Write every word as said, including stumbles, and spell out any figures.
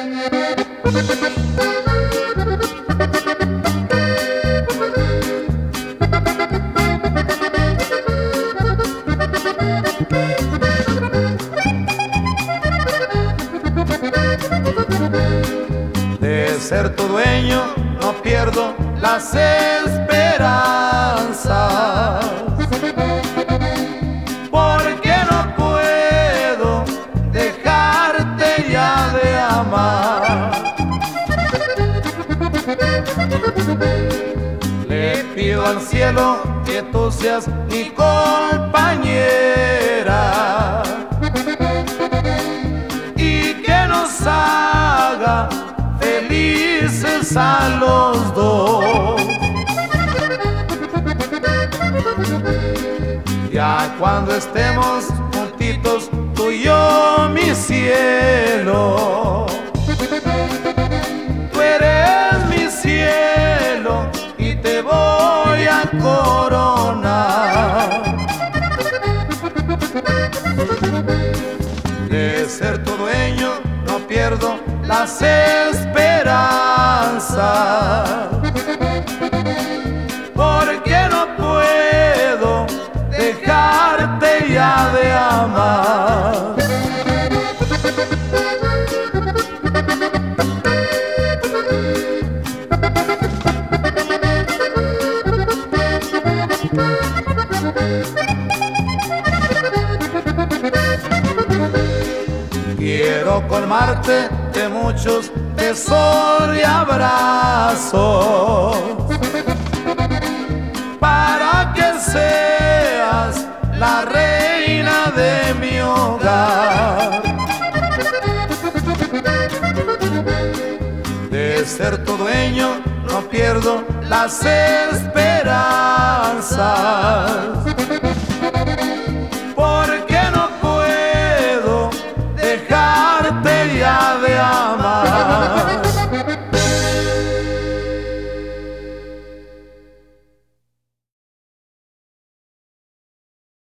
De ser tu dueño no pierdo las esperanzas, porque no puedo dejarte ya de amar. Le pido al cielo que tú seas mi compañera y que nos haga felices a los dos. Ya cuando estemos juntitos tú y yo, mi cielo, tú eres mi cielo y te voy a coronar. De ser tu dueño no pierdo las esperanzas, porque no puedo dejarte ya de amar. Quiero colmarte de muchos besos y abrazos, para que seas la reina de mi hogar. De ser tu dueño no pierdo las esperanzas,